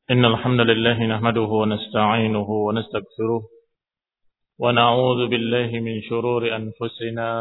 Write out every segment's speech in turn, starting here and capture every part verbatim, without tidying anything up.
إن الحمد لله نحمده ونستعينه ونستغفره ونعوذ بالله من شرور أنفسنا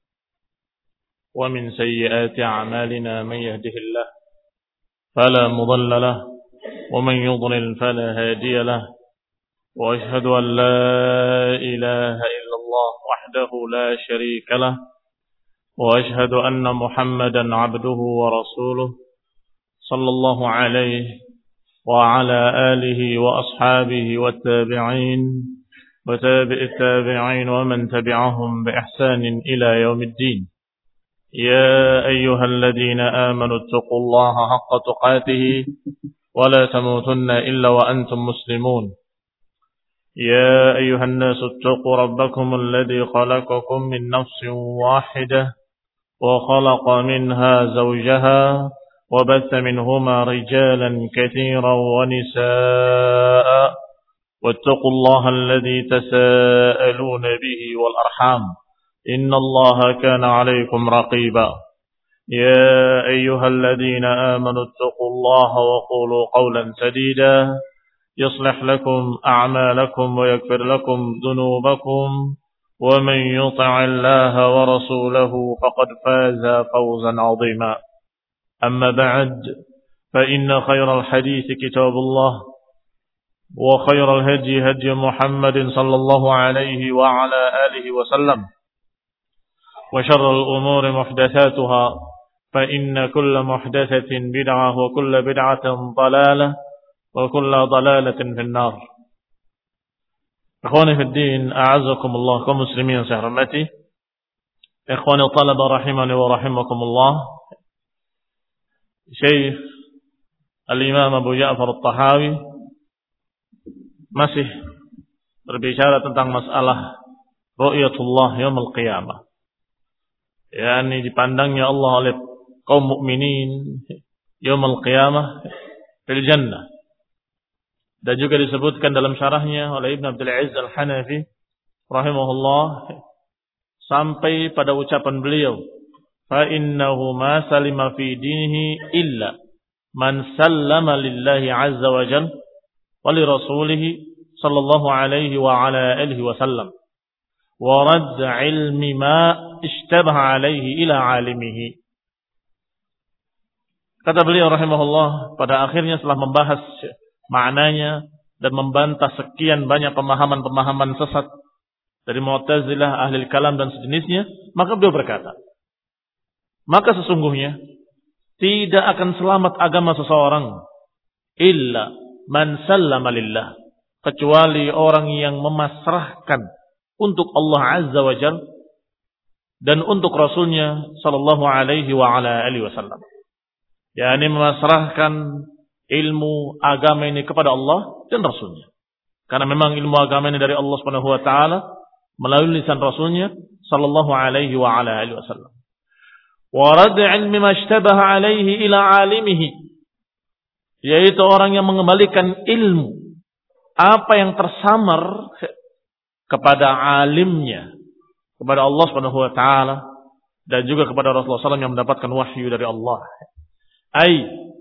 ومن سيئات أعمالنا. من يهده الله فلا مضل له ومن يضلل فلا هادي له، وأشهد أن لا إله إلا الله وحده لا شريك له، وأشهد أن محمدا عبده ورسوله صلى الله عليه وعلى آله وأصحابه والتابعين وتابع التابعين ومن تبعهم بإحسان إلى يوم الدين. يا أيها الذين آمنوا اتقوا الله حق تقاته ولا تموتن إلا وأنتم مسلمون. يا أيها الناس اتقوا ربكم الذي خلقكم من نفس واحدة وخلق منها زوجها وبث منهما رجالا كثيرا ونساء، واتقوا الله الذي تساءلون به والأرحام إن الله كان عليكم رقيبا. يا أيها الذين آمنوا اتقوا الله وقولوا قولا سديدا يصلح لكم أعمالكم ويغفر لكم ذنوبكم، ومن يطع الله ورسوله فقد فاز فوزا عظيما. أما بعد، فإن خير الحديث كتاب الله، وخير الهدي هدي محمد صلى الله عليه وعلى آله وسلم، وشر الأمور محدثاتها، فإن كل محدثة بدعة وكل بدعة ضلالة وكل ضلالة في النار. إخواني في الدين، أعزكم الله كمسلمين سهرمتي. إخواني الطلبة رحمني ورحمكم الله. Syekh Al-Imam Abu Ja'far At-Tahawi masih berbicara tentang masalah ru'yatullah yaumul qiyamah, yakni dipandangnya Allah oleh kaum mukminin yaumul qiyamah fil jannah. Dan juga disebutkan dalam syarahnya oleh Ibn Abdul Aziz Al-Hanafi rahimahullah sampai pada ucapan beliau, فَإِنَّهُ مَا سَلِمَ فِي دِينِهِ إِلَّا مَنْ سَلَّمَ لِلَّهِ عَزَّ وَجَلَّ وَلِرَسُولِهِ صلى الله عليه وعلى آله وسلم وَرَدَّ عِلْمِ مَا اشْتَبَهَ عَلَيْهِ إِلَى عَالِمِهِ. Kata beliau rahimahullah, pada akhirnya setelah membahas maknanya dan membantah sekian banyak pemahaman-pemahaman sesat dari Mu'tazilah, Ahlul Kalam dan sejenisnya, maka beliau berkata, maka sesungguhnya tidak akan selamat agama seseorang illa man sallama lillah, kecuali orang yang memasrahkan untuk Allah Azza wa Jalla dan untuk Rasulnya sallallahu alaihi wa ala alihi wasallam, yakni memasrahkan ilmu agama ini kepada Allah dan Rasulnya, karena memang ilmu agama ini dari Allah Subhanahu wa taala melalui lisan Rasulnya sallallahu alaihi wa ala alihi wasallam. Wa radd ilmi ma ishtabaha alaihi ila alimihi, yaitu orang yang mengembalikan ilmu apa yang tersamar kepada alimnya, kepada Allah Subhanahu wa taala dan juga kepada Rasulullah sallallahu alaihi wasallam yang mendapatkan wahyu dari Allah. Ai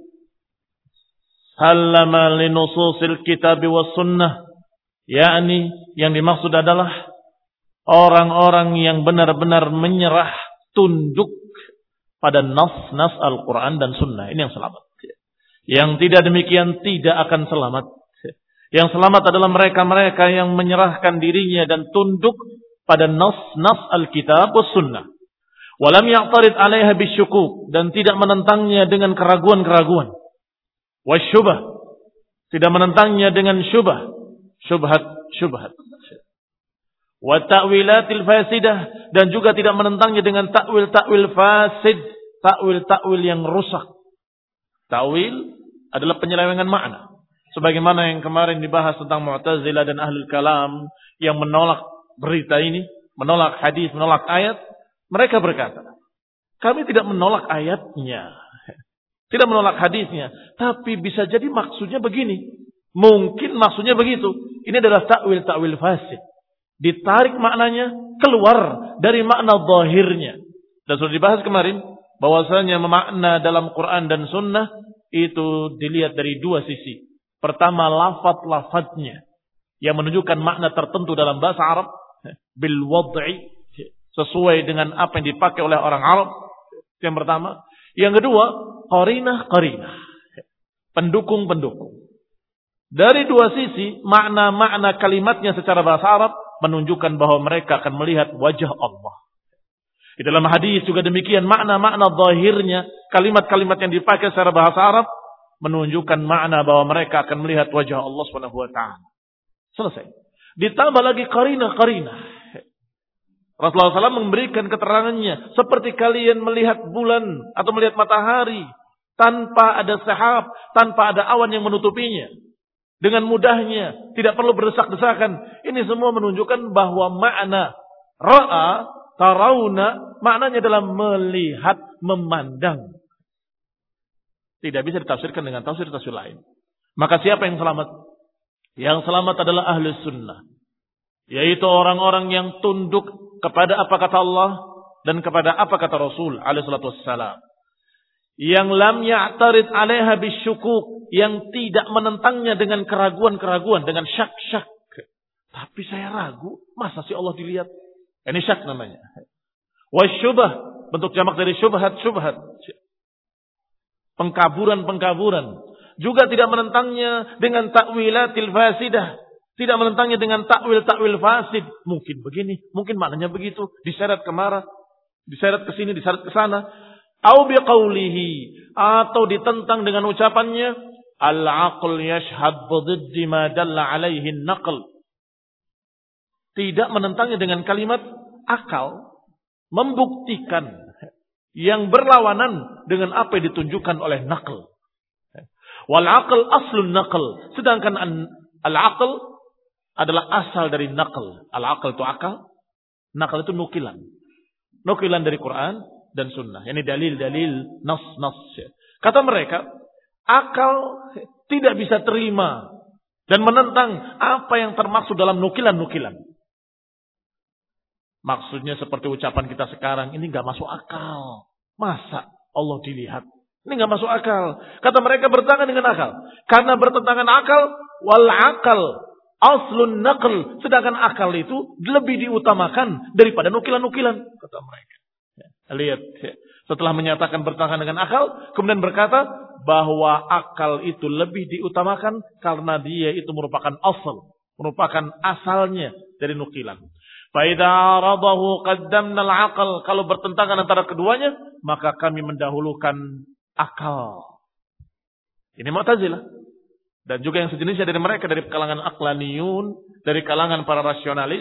sallama li nususil kitab was sunnah, yakni yang dimaksud adalah orang-orang yang benar-benar menyerah tunduk pada nas-nas Al-Quran dan Sunnah. Ini yang selamat. Yang tidak demikian tidak akan selamat. Yang selamat adalah mereka-mereka yang menyerahkan dirinya dan tunduk pada nas-nas Al-Kitab was Sunnah. Walam ya'tarid 'alaiha bisyukuk, dan tidak menentangnya dengan keraguan-keraguan. Wasyubah, tidak menentangnya dengan syubah, syubhat-syubhat. Wa ta'wilatil fasidah, dan juga tidak menentangnya dengan takwil-takwil fasid, takwil-takwil yang rusak. Takwil adalah penyelewengan makna, sebagaimana yang kemarin dibahas tentang Mu'tazilah dan Ahlul Kalam yang menolak berita ini, menolak hadis, menolak ayat. Mereka berkata, kami tidak menolak ayatnya, tidak menolak hadisnya, tapi bisa jadi maksudnya begini, mungkin maksudnya begitu. Ini adalah takwil-takwil fasid, ditarik maknanya keluar dari makna zahirnya. Dan sudah dibahas kemarin bahwasanya memakna dalam Quran dan Sunnah itu dilihat dari dua sisi. Pertama, lafaz-lafaznya yang menunjukkan makna tertentu dalam bahasa Arab bil wad'i, sesuai dengan apa yang dipakai oleh orang Arab. Yang pertama. Yang kedua, qarinah-qarinah, pendukung-pendukung. Dari dua sisi, makna-makna kalimatnya secara bahasa Arab menunjukkan bahwa mereka akan melihat wajah Allah. Di dalam hadis juga demikian, makna-makna zahirnya, kalimat-kalimat yang dipakai secara bahasa Arab menunjukkan makna bahwa mereka akan melihat wajah Allah Subhanahu wa taala. Selesai. Ditambah lagi qarinah-qarinah. Rasulullah shallallahu alaihi wasallam memberikan keterangannya, seperti kalian melihat bulan atau melihat matahari tanpa ada sahab, tanpa ada awan yang menutupinya. Dengan mudahnya, tidak perlu berdesak-desakan. Ini semua menunjukkan bahwa makna ra'a, tarawna, maknanya adalah melihat, memandang. Tidak bisa ditafsirkan dengan tafsir-tafsir lain. Maka siapa yang selamat? Yang selamat adalah ahli sunnah. Yaitu orang-orang yang tunduk kepada apa kata Allah dan kepada apa kata Rasul alaihi salatu wassalam. Yang lam ya'tarid 'alaiha bisyukuk, yang tidak menentangnya dengan keraguan-keraguan, dengan syak-syak. Tapi saya ragu, masa sih Allah dilihat? Ini syak namanya. Wasyubah, bentuk jamak dari syubhat-syubhat. Pengkaburan-pengkaburan. Juga tidak menentangnya dengan takwilatil fasidah. Tidak menentangnya dengan takwil-takwil fasid. Mungkin begini, mungkin maknanya begitu. Diseret kemana, diseret ke sini, diseret ke sana. Au biqaulihi, atau ditentang dengan ucapannya, al-aql yashhad bididdi ma dalla alaihi an-naql. Tidak menentangnya dengan kalimat akal, membuktikan yang berlawanan dengan apa yang ditunjukkan oleh naql. Wal aql aslun naql, sedangkan al-aql adalah asal dari naql. Al-aql itu akal, naql itu nukilan. Nukilan dari Quran dan sunnah. Ini dalil-dalil nas-nas. Kata mereka, akal tidak bisa terima dan menentang apa yang termaksud dalam nukilan-nukilan. Maksudnya seperti ucapan kita sekarang, ini gak masuk akal. Masa Allah dilihat? Ini gak masuk akal. Kata mereka bertentangan dengan akal. Karena bertentangan akal, wal akal aslun naql. Sedangkan akal itu lebih diutamakan daripada nukilan-nukilan. Kata mereka. Lihat, setelah menyatakan bertentangan dengan akal, kemudian berkata bahwa akal itu lebih diutamakan karena dia itu merupakan asal, merupakan asalnya dari nukilan. Fa idza aradahu qaddamna al-aql, kalau bertentangan antara keduanya, maka kami mendahulukan akal. Ini Mu'tazilah. Dan juga yang sejenisnya dari mereka, dari kalangan aqlaniyun, dari kalangan para rasionalis.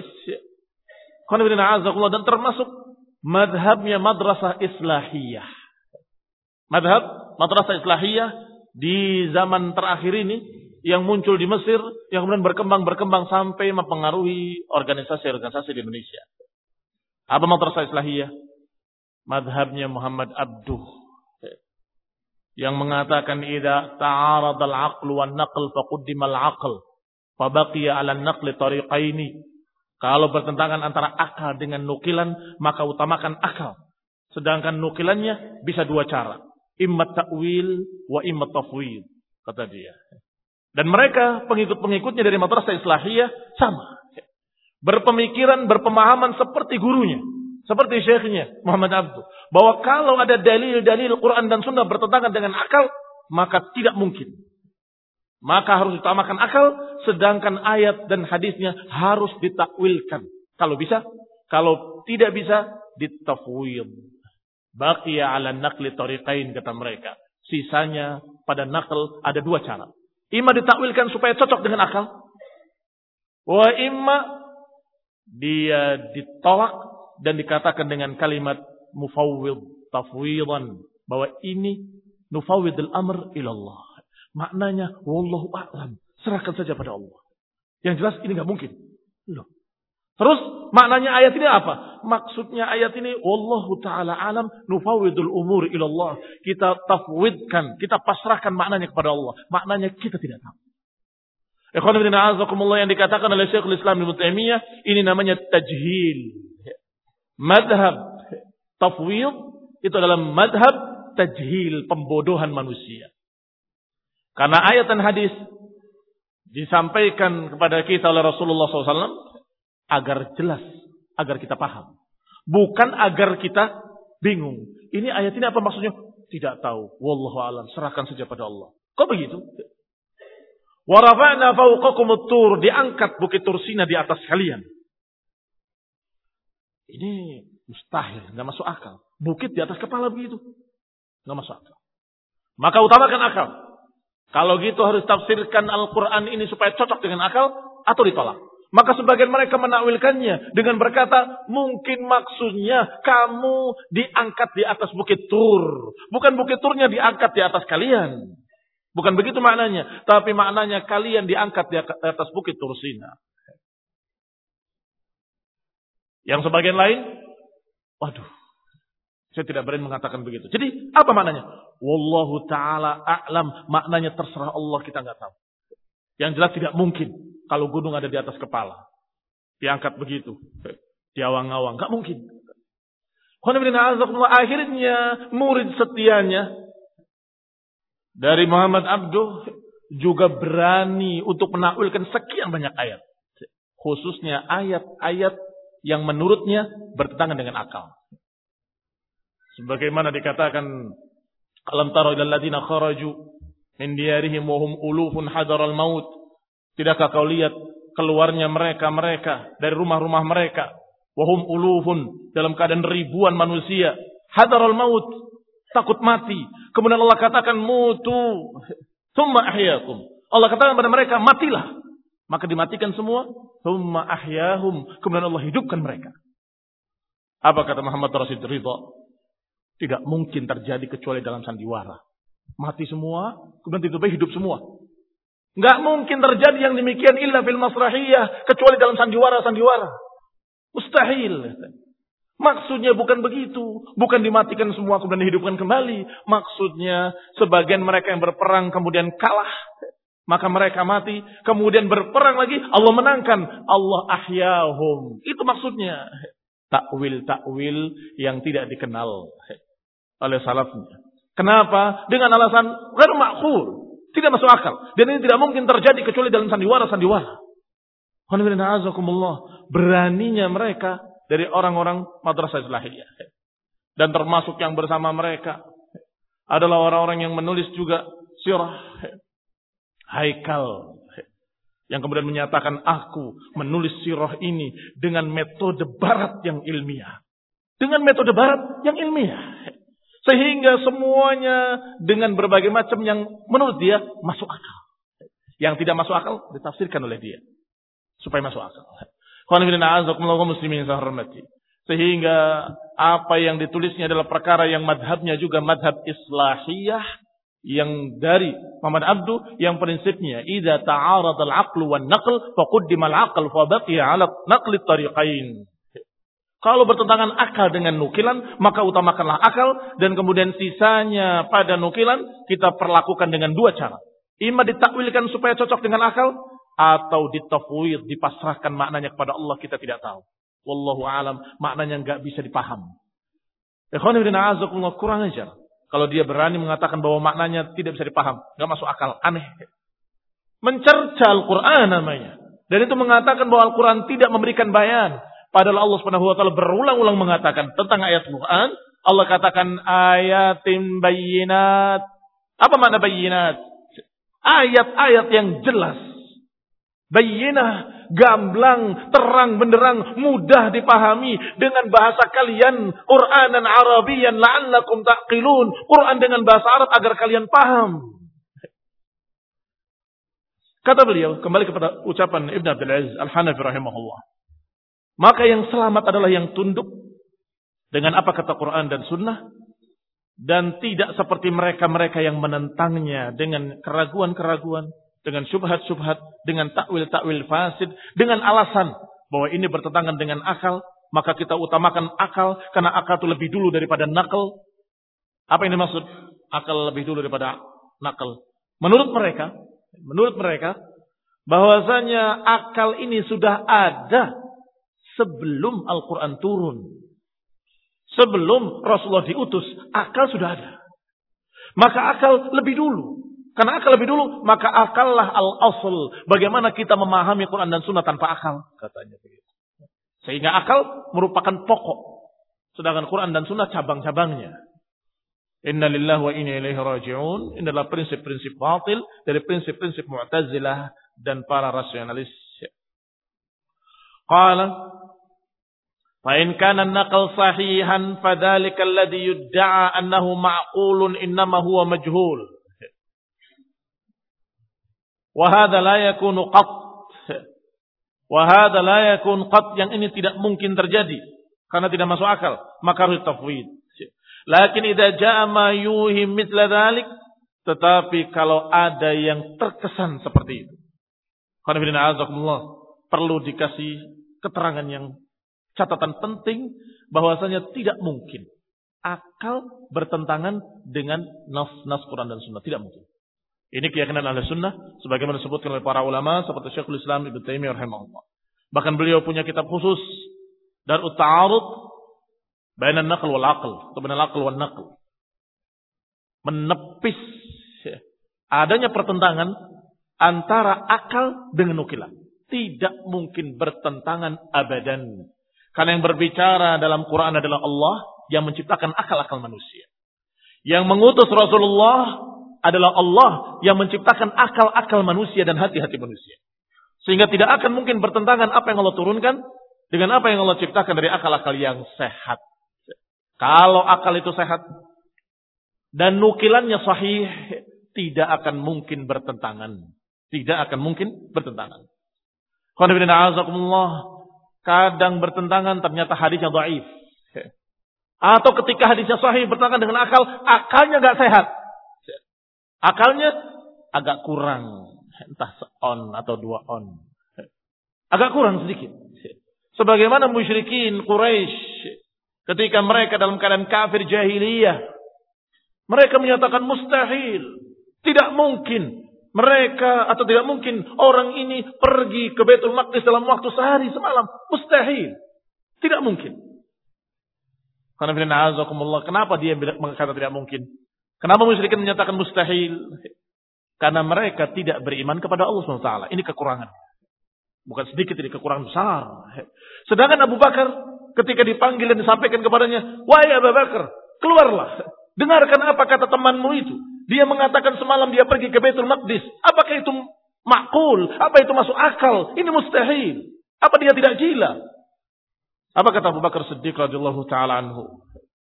Dan termasuk madhabnya madrasah islahiyah. Madhab madrasah islahiyah di zaman terakhir ini yang muncul di Mesir, yang kemudian berkembang-berkembang sampai mempengaruhi organisasi-organisasi di Indonesia. Apa madrasah islahiyah? Madhabnya Muhammad Abduh, yang mengatakan idza ta'arada al-aql wan naql faquddima al-aql fa baqiya 'ala an-naql tariqaini. Kalau bertentangan antara akal dengan nukilan, maka utamakan akal. Sedangkan nukilannya bisa dua cara. Imma ta'wil wa imma tafwid, kata dia. Dan mereka, pengikut-pengikutnya dari madrasah islahiyah, sama. Berpemikiran, berpemahaman seperti gurunya. Seperti syekhnya, Muhammad Abduh. Bahwa kalau ada dalil-dalil Quran dan Sunnah bertentangan dengan akal, maka tidak mungkin. Maka harus ditamakan akal, sedangkan ayat dan hadisnya harus ditakwilkan. Kalau bisa, kalau tidak bisa, ditafwid. Baqiya 'ala naqli tariqain, kata mereka. Sisanya pada naql ada dua cara. Ima ditakwilkan supaya cocok dengan akal. Wa imma dia ditolak dan dikatakan dengan kalimat mufawwid, tafwidan, bahwa ini nufawwidul amr ilallah. Maknanya, wallahu a'lam, serahkan saja pada Allah. Yang jelas ini nggak mungkin. Loh. Terus maknanya ayat ini apa? Maksudnya ayat ini, wallahu ta'ala alam, nufawwidul umur ilallah. Kita tafwidkan, kita pasrahkan maknanya kepada Allah. Maknanya kita tidak tahu. Ikhwan fillah a'azakumullah, yang dikatakan oleh Syekhul Islam Ibnu Taimiyah, ini namanya tajhil. Madhab tafwid itu adalah madhab tajhil, pembodohan manusia. Karena ayat dan hadis disampaikan kepada kita oleh Rasulullah shallallahu alaihi wasallam agar jelas, agar kita paham. Bukan agar kita bingung. Ini ayat ini apa maksudnya? Tidak tahu. Wallahu a'lam. Serahkan saja pada Allah. Kok begitu? Wa rafa'na fawqakumut tur, diangkat bukit Tursina di atas kalian. Ini mustahil, enggak masuk akal. Bukit di atas kepala begitu. Enggak masuk akal. Maka utamakan akal. Kalau gitu harus tafsirkan Al-Qur'an ini supaya cocok dengan akal atau ditolak. Maka sebagian mereka menakwilkannya dengan berkata, mungkin maksudnya kamu diangkat di atas bukit Tur. Bukan bukit Turnya diangkat di atas kalian. Bukan begitu maknanya. Tapi maknanya kalian diangkat di atas bukit Tursina. Yang sebagian lain, waduh, saya tidak berani mengatakan begitu. Jadi apa maknanya? Wallahu ta'ala a'lam. Maknanya terserah Allah, kita nggak tahu. Yang jelas tidak mungkin kalau gunung ada di atas kepala. Diangkat begitu. Diawang-awang. Nggak mungkin. Akhirnya murid setianya dari Muhammad Abduh juga berani untuk menakwilkan sekian banyak ayat. Khususnya ayat-ayat yang menurutnya bertentangan dengan akal. Sebagaimana dikatakan, alam tara ilal ladzina kharaju min diyarihim wa hum ulufun hadaral maut. Tidakkah kau lihat keluarnya mereka-mereka dari rumah-rumah mereka, wa hum ulufun, dalam keadaan ribuan manusia, hadaral maut, takut mati. Kemudian Allah katakan mutu thumma ahyaakum. Allah katakan kepada mereka, matilah. Maka dimatikan semua, thumma ahyahum, kemudian Allah hidupkan mereka. Apa kata Muhammad Rashid Ridha? Tidak mungkin terjadi kecuali dalam sandiwara. Mati semua, kemudian tiba-tiba hidup semua. Enggak mungkin terjadi yang demikian illa fil masrahiyah, kecuali dalam sandiwara-sandiwara. Mustahil. Maksudnya bukan begitu. Bukan dimatikan semua kemudian dihidupkan kembali. Maksudnya sebagian mereka yang berperang kemudian kalah. Maka mereka mati. Kemudian berperang lagi. Allah menangkan. Allah ahyahum. Itu maksudnya. Takwil-takwil yang tidak dikenal oleh salafnya. Kenapa? Dengan alasan ghair ma'qul. Tidak masuk akal. Dan ini tidak mungkin terjadi kecuali dalam sandiwara-sandiwara. Beraninya mereka dari orang-orang madrasah Islahiyah. Dan termasuk yang bersama mereka adalah orang-orang yang menulis juga sirah Haikal. Yang kemudian menyatakan, aku menulis sirah ini dengan metode barat yang ilmiah. Dengan metode barat yang ilmiah. Sehingga semuanya dengan berbagai macam yang menurut dia masuk akal. Yang tidak masuk akal ditafsirkan oleh dia. Supaya masuk akal. Sehingga apa yang ditulisnya adalah perkara yang madhabnya juga madhab islahiyah. Yang dari Muhammad Abduh yang prinsipnya. Idza ta'arad al-aqlu wan naql faquddimal aql fa baqiya 'ala naqli tariqain. Kalau bertentangan akal dengan nukilan, maka utamakanlah akal. Dan kemudian sisanya pada nukilan, kita perlakukan dengan dua cara. Ima ditakwilkan supaya cocok dengan akal, atau ditafwid, dipasrahkan maknanya kepada Allah, kita tidak tahu. Wallahu alam, maknanya nggak bisa dipaham. Ikhwan fillah a'azakumullah, kurang ajar. Kalau dia berani mengatakan bahwa maknanya tidak bisa dipaham, nggak masuk akal, aneh. Mencerca Al-Quran namanya. Dan itu mengatakan bahwa Al-Quran tidak memberikan bayan. Padahal Allah Subhanahu wa taala berulang-ulang mengatakan tentang ayat Quran, Allah katakan ayatin bayyinat. Apa makna bayyinat? Ayat-ayat yang jelas. Bayyinah, gamblang, terang benderang, mudah dipahami dengan bahasa kalian, Qur'anan Arabiyyan la'allakum taqilun. Quran dengan bahasa Arab agar kalian paham. Kata beliau, kembali kepada ucapan Ibn Abdul Aziz Al-Hanafi rahimahullah. Maka yang selamat adalah yang tunduk dengan apa kata Quran dan Sunnah. Dan tidak seperti mereka-mereka yang menentangnya dengan keraguan-keraguan, dengan syubhat-syubhat, dengan takwil-takwil fasid, dengan alasan bahwa ini bertentangan dengan akal. Maka kita utamakan akal, karena akal itu lebih dulu daripada nakal. Apa yang dimaksud? Akal lebih dulu daripada nakal. Menurut mereka, menurut mereka, bahwasanya akal ini sudah ada sebelum Al-Quran turun. Sebelum Rasulullah diutus, akal sudah ada. Maka akal lebih dulu. Karena akal lebih dulu, maka akallah al-asl. Bagaimana kita memahami Quran dan Sunnah tanpa akal? Katanya begitu. Sehingga akal merupakan pokok. Sedangkan Quran dan Sunnah cabang-cabangnya. Inna lillahi wa inna ilaihi raji'un. Ini adalah prinsip-prinsip batil dari prinsip-prinsip Mu'tazilah dan para rasionalis. Qala fa in kana an-naql sahihan fadzalika alladhi yudda'a annahu ma'qulun innama huwa majhul. Wa hadha la yakunu qat. Wa hadha la yakun qat, yang ini tidak mungkin terjadi karena tidak masuk akal, maka harus tafwid. Lakin idza jaa ma yuhim mithla dzalik, tetapi kalau ada yang terkesan seperti itu, qad perlu dikasih keterangan yang catatan penting bahwasanya tidak mungkin akal bertentangan dengan nas-nas Quran dan Sunnah, tidak mungkin. Ini keyakinan Ahli Sunnah sebagaimana disebutkan oleh para ulama seperti Syekhul Islam Ibnu Taimiyah rahimahullah. Bahkan beliau punya kitab khusus Darut Ta'arud baina an-naql wal aql, atau baina al-aql wan naql. Menepis adanya pertentangan antara akal dengan nukilan. Tidak mungkin bertentangan abadan. Karena yang berbicara dalam Quran adalah Allah yang menciptakan akal-akal manusia. Yang mengutus Rasulullah adalah Allah yang menciptakan akal-akal manusia dan hati-hati manusia. Sehingga tidak akan mungkin bertentangan apa yang Allah turunkan dengan apa yang Allah ciptakan dari akal-akal yang sehat. Kalau akal itu sehat dan nukilannya sahih, tidak akan mungkin bertentangan. Tidak akan mungkin bertentangan. Kadang bertentangan ternyata hadisnya dhaif. Atau ketika hadisnya sahih bertentangan dengan akal, akalnya enggak sehat. Akalnya agak kurang, entah seon atau dua on. Agak kurang sedikit. Sebagaimana musyrikin Quraisy ketika mereka dalam keadaan kafir jahiliyah, mereka menyatakan mustahil, tidak mungkin mereka atau tidak mungkin orang ini pergi ke Baitul Maqdis dalam waktu sehari semalam. Mustahil. Tidak mungkin. Kenapa dia mengatakan tidak mungkin? Kenapa musyrikin menyatakan mustahil? Karena mereka tidak beriman kepada Allah subhanahu wa taala. Ini kekurangan. Bukan sedikit, ini kekurangan besar. Sedangkan Abu Bakar ketika dipanggil dan disampaikan kepadanya, "Wahai Abu Bakar, keluarlah. Dengarkan apa kata temanmu itu. Dia mengatakan semalam dia pergi ke Baitul Maqdis. Apakah itu makul? Apa itu masuk akal? Ini mustahil. Apa dia tidak gila?" Apa kata Abu Bakar Siddiq radhiyallahu taala anhu?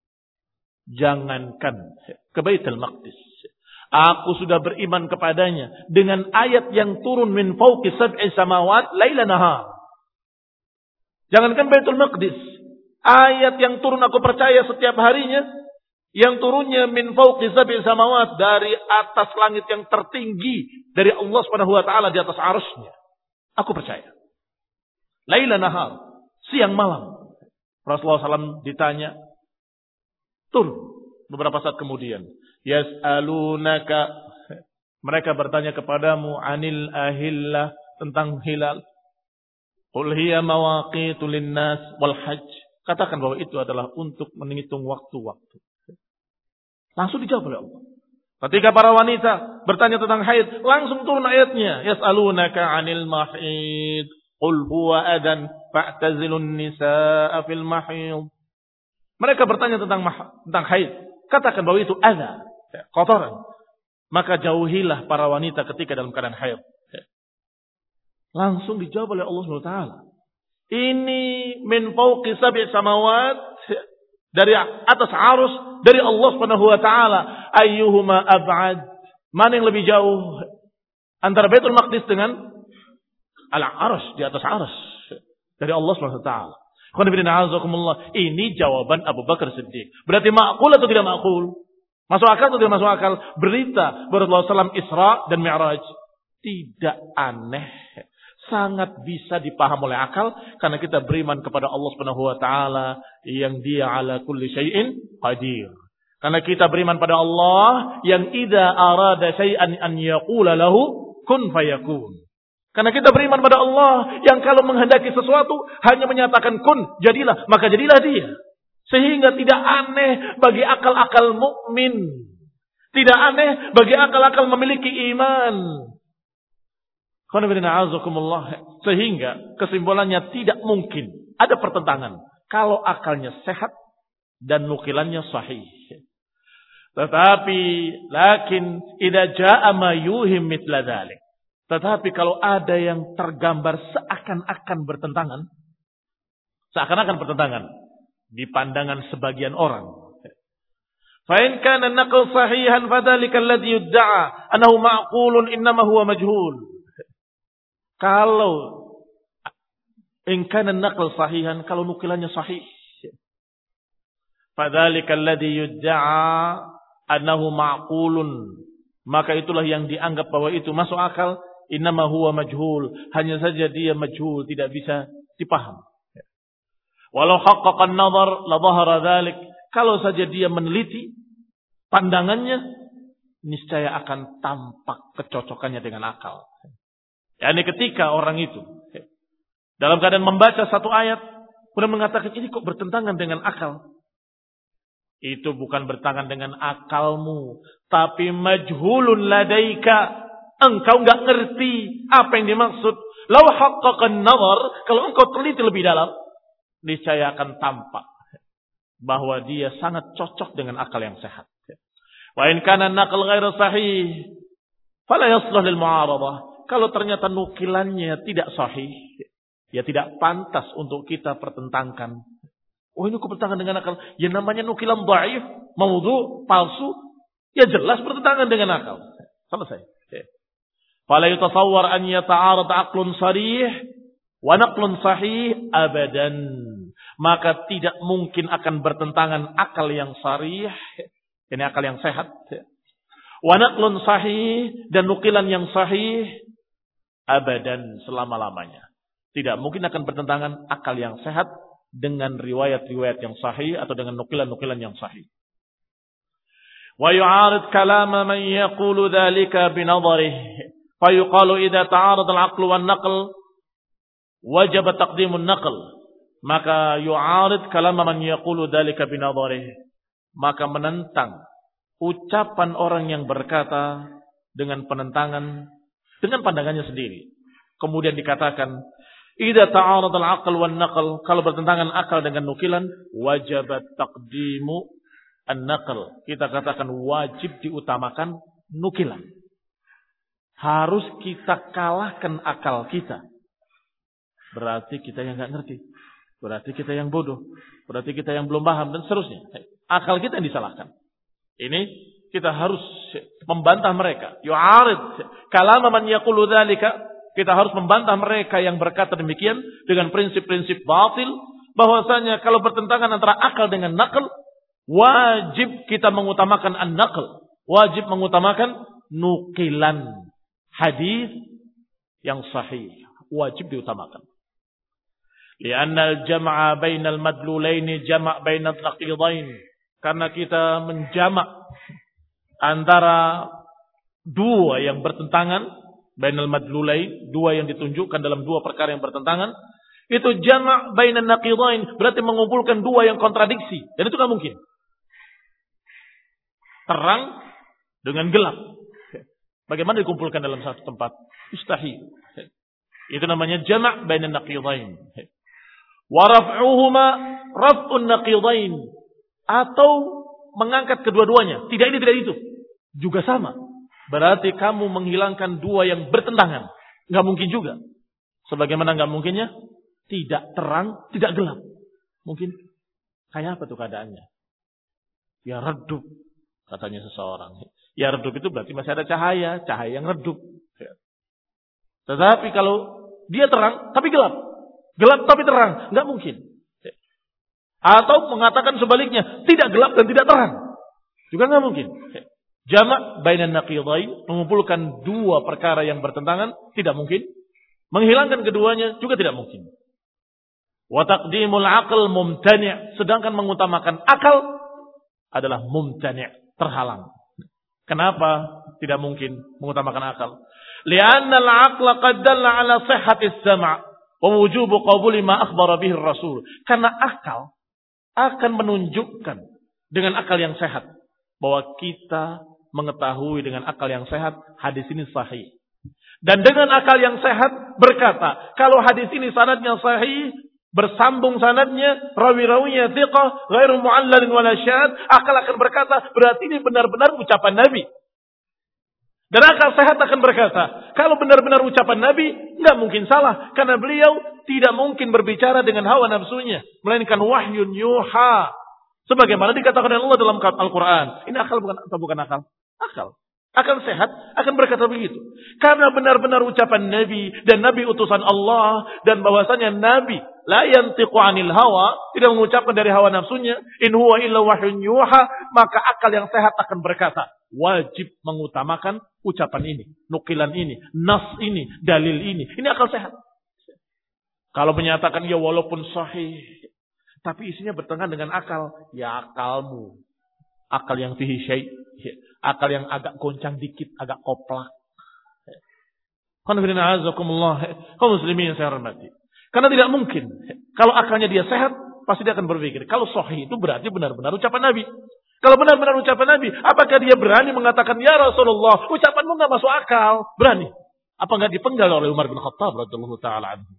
Jangankan ke Baitul Maqdis, aku sudah beriman kepadanya dengan ayat yang turun min fauqi sab'i samawat laila nahar. Jangankan Baitul Maqdis, ayat yang turun aku percaya setiap harinya, yang turunnya min fauqi sab'i samawat, dari atas langit yang tertinggi dari Allah Subhanahu wa taala di atas arsy-Nya. Aku percaya. Laila nahar, siang malam. Rasulullah shallallahu alaihi wasallam ditanya, turun beberapa saat kemudian, yas'alunaka, mereka bertanya kepadamu anil ahillah, tentang hilal. Qul hiya mawaqitu linnas wal hajj, katakan bahwa itu adalah untuk menghitung waktu-waktu. Langsung dijawab oleh Allah. Ketika para wanita bertanya tentang haid, langsung turun ayatnya, yas'alunaka anil mahid qul huwa adan fa'tazilun nisaa fil mahid. Mereka bertanya tentang tentang haid, katakan bahwa itu adza, kotoran. Maka jauhilah para wanita ketika dalam keadaan haid. Langsung dijawab oleh Allah Subhanahu wa taala. Ini min fauqi sab'i samawat, dari atas arus dari Allah Subhanahu wa taala. Ayyuhuma ab'ad, mana yang lebih jauh antara Baitul Maqdis dengan al-arsh, di atas arsh dari Allah Subhanahu wa taala. Ini jawaban Abu Bakar Siddiq. Berarti ma'qul atau tidak ma'qul? Masuk akal atau tidak masuk akal? Berita Rasulullah shallallahu alaihi wasallam Isra dan Mi'raj tidak aneh, sangat bisa dipaham oleh akal, karena kita beriman kepada Allah Subhanahu wa taala yang Dia ala kulli syai'in qadir. Karena kita beriman pada Allah yang idza arada syai'an an yaqula lahu kun fayakun. Karena kita beriman pada Allah yang kalau menghendaki sesuatu hanya menyatakan kun, jadilah, maka jadilah dia. Sehingga tidak aneh bagi akal-akal mukmin Tidak aneh bagi akal-akal memiliki iman. Sehingga kesimpulannya tidak mungkin ada pertentangan kalau akalnya sehat dan nukilannya sahih. Tetapi lakin idza jaa ma yuhim mithla dzalik. Tetapi kalau ada yang tergambar seakan-akan bertentangan, seakan-akan bertentangan di pandangan sebagian orang. Fa in kana an-naql sahihan fadzalika alladhi yudda'a annahu ma'qulun innama huwa majhul. Kalau in kana an-naql sahihan, kalau nukilannya sahih, fadzalika alladhi yudda'a annahu ma'qulun, maka itulah yang dianggap bahwa itu masuk akal. Innama huwa majhul, hanya saja dia majhul, tidak bisa dipaham. Walau haqqaqa an-nazar la dhahara dzalik, kalau saja dia meneliti pandangannya, niscaya akan tampak kecocokannya dengan akal. Yani ketika orang itu dalam keadaan membaca satu ayat kemudian mengatakan ini kok bertentangan dengan akal, itu bukan bertentangan dengan akalmu, tapi majhulun ladaika. Engkau enggak ngerti apa yang dimaksud. Lau haqqaqan nazar, kalau engkau teliti lebih dalam, niscaya akan tampak bahwa dia sangat cocok dengan akal yang sehat. Wa in kana naql ghairu sahih, fala yasluh lil mu'aradah. Kalau ternyata nukilannya tidak sahih, ya tidak pantas untuk kita pertentangkan. Oh, ini kok bertentangan dengan akal? Ya namanya nukilan dhaif, maudhu, palsu, ya jelas bertentangan dengan akal. Selesai. Fala yutasawwar an yata'arad aqlun sarih wa naqlun sahih abadan. Maka tidak mungkin akan bertentangan akal yang sarih, ini akal yang sehat, wa naqlun sahih, dan nukilan yang sahih, abadan, selama-lamanya. Tidak mungkin akan bertentangan akal yang sehat dengan riwayat-riwayat yang sahih atau dengan nukilan-nukilan yang sahih. Wa yu'arid kalama man yaqulu dhalika binadharihi fa yuqalu idza ta'arada al-'aqlu wan-naql wajaba taqdimu an-naql. Maka yu'arid kalama man yaqulu dhalika binadharihi, maka menentang ucapan orang yang berkata dengan penentangan dengan pandangannya sendiri. Kemudian dikatakan idza ta'arada al-'aql wan-naql, kalau bertentangan akal dengan nukilan, wajib taqdimu an-naql. Kita katakan wajib diutamakan nukilan. Harus kita kalahkan akal kita. Berarti kita yang enggak ngerti. Berarti kita yang bodoh. Berarti kita yang belum paham dan seterusnya. Akal kita yang disalahkan. Ini kita harus membantah mereka. Yu'arid kalama man yaqulu dzalika. Kita harus membantah mereka yang berkata demikian dengan prinsip-prinsip batil, bahwasanya kalau bertentangan antara akal dengan nakal, wajib kita mengutamakan an-naql, wajib mengutamakan nukilan hadis yang sahih, wajib diutamakan. Lianna al-jam'a bainal madlulaini jama' bainal naqidain, karena kita menjamak antara dua yang bertentangan, bainal madlulain, dua yang ditunjukkan dalam dua perkara yang bertentangan, itu jama' bainan naqidain, berarti mengumpulkan dua yang kontradiksi, dan itu kan mungkin. Terang dengan gelap, bagaimana dikumpulkan dalam satu tempat? Mustahil. Itu namanya jama' bainan naqidain. Wa raf'uhuma raf'un naqidain, atau mengangkat kedua-duanya. Tidak ini tidak itu, juga sama. Berarti kamu menghilangkan dua yang bertentangan. Enggak mungkin juga. Sebagaimana enggak mungkinnya tidak terang, tidak gelap. Mungkin kayak apa tuh keadaannya? Ya redup, katanya seseorang. Ya redup itu berarti masih ada cahaya, cahaya yang redup. Tetapi kalau dia terang tapi gelap, gelap tapi terang, enggak mungkin. Atau mengatakan sebaliknya, tidak gelap dan tidak terang, juga enggak mungkin. Jama' bainan naqidain, mengumpulkan dua perkara yang bertentangan, tidak mungkin. Menghilangkan keduanya juga tidak mungkin. Wa taqdimul aql mumtani', sedangkan mengutamakan akal adalah mumtani', terhalang. Kenapa tidak mungkin mengutamakan akal? Li'anna al-aqla qad dalla 'ala sihhati as-sam' wa wujubu qabuli ma akhbara bihi ar-rasul. Karena akal akan menunjukkan dengan akal yang sehat bahwa kita mengetahui dengan akal yang sehat hadis ini sahih. Dan dengan akal yang sehat berkata, kalau hadis ini sanadnya sahih, bersambung sanadnya, rawi-rawinya thiqah, ghairu mu'allalin wala syad, akal akan berkata, berarti ini benar-benar ucapan Nabi. Dan akal sehat akan berkata, kalau benar-benar ucapan Nabi, enggak mungkin salah. Karena beliau tidak mungkin berbicara dengan hawa nafsunya, melainkan wahyun yuha. Sebagaimana dikatakan oleh Allah dalam Al-Quran. Ini akal bukan atau bukan akal? Akal. Akal sehat akan berkata begitu. Karena benar-benar ucapan Nabi dan Nabi utusan Allah dan bahwasanya Nabi la yantiqu 'anil hawa, tidak mengucapkan dari hawa nafsunya, in huwa illa wahyun yuha, maka akal yang sehat akan berkata, wajib mengutamakan ucapan ini, nukilan ini, nas ini, dalil ini. Ini akal sehat. Kalau menyatakan ya walaupun sahih, tapi isinya bertentangan dengan akal, ya akalmu. Akal yang fihi syai', akal yang agak goncang dikit, agak koplak. Qanfirina azakumullah, kaum muslimin yang saya hormati. Karena tidak mungkin, kalau akalnya dia sehat, pasti dia akan berpikir, kalau sahih itu berarti benar-benar ucapan Nabi. Kalau benar-benar ucapan Nabi, apakah dia berani mengatakan, ya Rasulullah, ucapanmu nggak masuk akal? Berani. Apa nggak dipenggal oleh Umar bin Khattab radhiyallahu taala anhu?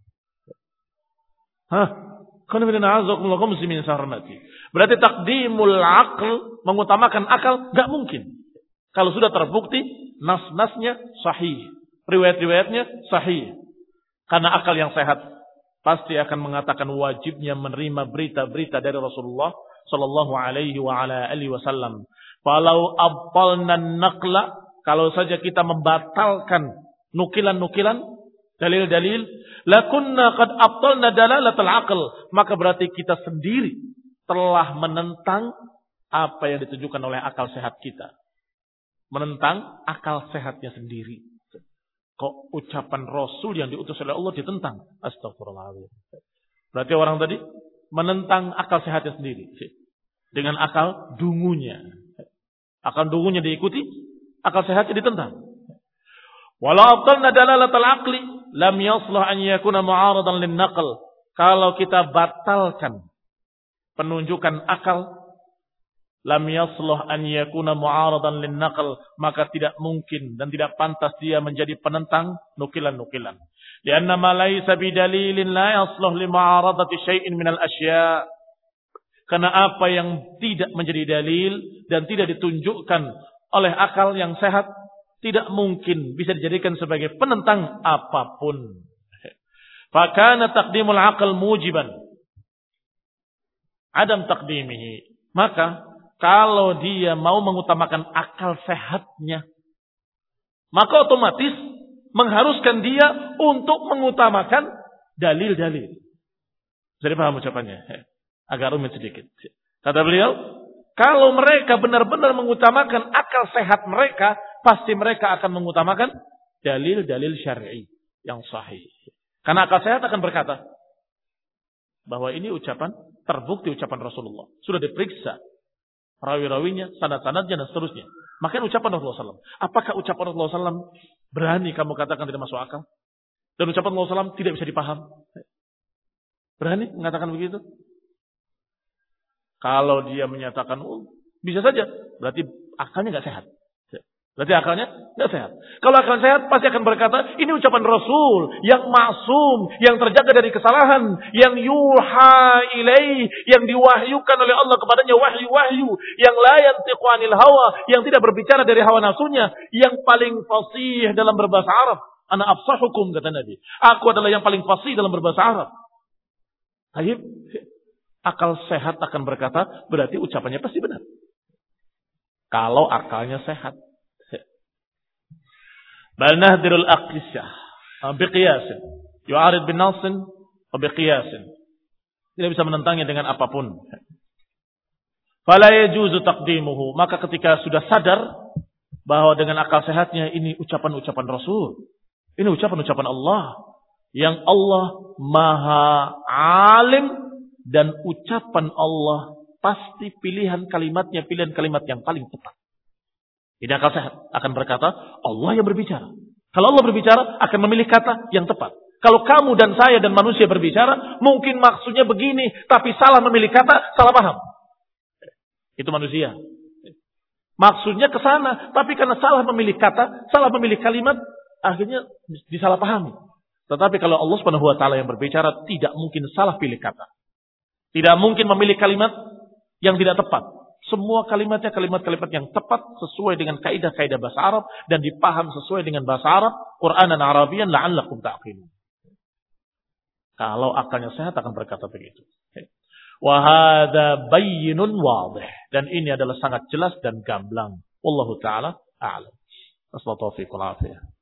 Hah? Qanfirina azakumullah, kaum muslimin yang saya hormati. Berarti takdimul aql, mengutamakan akal, nggak mungkin. Kalau sudah terbukti, nas-nasnya sahih. Riwayat-riwayatnya sahih. Karena akal yang sehat pasti akan mengatakan wajibnya menerima berita-berita dari Rasulullah sallallahu alaihi wa ala alihi wasallam. Falau abtalna naqla, kalau saja kita membatalkan nukilan-nukilan, dalil-dalil, lakunna qad abtalna dalalatul aql, maka berarti kita sendiri telah menentang apa yang ditujukan oleh akal sehat kita. Menentang akal sehatnya sendiri. Kok ucapan Rasul yang diutus oleh Allah ditentang? Astagfirullahaladzim. Berarti orang tadi menentang akal sehatnya sendiri. Dengan akal dungunya. Akal dungunya diikuti, akal sehatnya ditentang. Walau abtalna dalalatul aqli, lam yaslah an yakuna mu'aradan lin naql. Kalau kita batalkan penunjukan akal, lam yaslah an yakuna mu'aradan lin naql, maka tidak mungkin dan tidak pantas dia menjadi penentang nukilan-nukilan. Lianna ma laysa bidalilin la yaslah li mu'aradati syai'in minal asya'. Karena apa yang tidak menjadi dalil dan tidak ditunjukkan oleh akal yang sehat tidak mungkin bisa dijadikan sebagai penentang apapun. Fakana taqdimul aql mujiban adam taqdimihi. Maka kalau dia mau mengutamakan akal sehatnya, maka otomatis mengharuskan dia untuk mengutamakan dalil-dalil. Jadi paham ucapannya? Agak rumit sedikit. Kata beliau, kalau mereka benar-benar mengutamakan akal sehat mereka, pasti mereka akan mengutamakan dalil-dalil syar'i yang sahih. Karena akal sehat akan berkata bahwa ini ucapan, terbukti ucapan Rasulullah. Sudah diperiksa rawi-rawinya, sanad-sanadnya dan seterusnya. Makanya ucapan Rasulullah shallallahu alaihi wasallam. Apakah ucapan Rasulullah shallallahu alaihi wasallam berani kamu katakan tidak masuk akal? Dan ucapan Rasulullah shallallahu alaihi wasallam tidak bisa dipaham? Berani mengatakan begitu? Kalau dia menyatakan, oh, bisa saja, berarti akalnya nggak sehat. Berarti akalnya nggak sehat. Kalau akal sehat pasti akan berkata, ini ucapan Rasul yang maksum, yang terjaga dari kesalahan, yang yuha ilaih, yang diwahyukan oleh Allah kepadanya wahyu-wahyu, yang la yantiqu 'anil hawa, yang tidak berbicara dari hawa nafsunya, yang paling fasih dalam berbahasa Arab. Ana afsahukum, kata Nabi. Aku adalah yang paling fasih dalam berbahasa Arab. Baik. Akal sehat akan berkata, berarti ucapannya pasti benar. Kalau akalnya sehat. Bal nahdirul aqisah biqiyasin. Yu'arid bin nasin biqiyasin. Tidak bisa menentangnya dengan apapun. Fala yajuzu taqdimuhu. Maka ketika sudah sadar bahwa dengan akal sehatnya ini ucapan-ucapan Rasul. Ini ucapan-ucapan Allah. Yang Allah maha alim. Dan ucapan Allah pasti pilihan kalimatnya, pilihan kalimat yang paling tepat. Ini akal sehat akan berkata, Allah yang berbicara. Kalau Allah berbicara, akan memilih kata yang tepat. Kalau kamu dan saya dan manusia berbicara, mungkin maksudnya begini, tapi salah memilih kata, salah paham. Itu manusia. Maksudnya ke sana, tapi karena salah memilih kata, salah memilih kalimat, akhirnya disalahpahami. Tetapi kalau Allah Subhanahu wa taala yang berbicara, tidak mungkin salah pilih kata. Tidak mungkin memilih kalimat yang tidak tepat. Semua kalimatnya kalimat-kalimat yang tepat sesuai dengan kaidah-kaidah bahasa Arab dan dipaham sesuai dengan bahasa Arab, Qur'anan Arabian la'allakum ta'qilun. Kalau akalnya sehat akan berkata begitu. Wa hadza bayyinun wadih, dan ini adalah sangat jelas dan gamblang. Wallahu taala a'lam. Wassalatu fi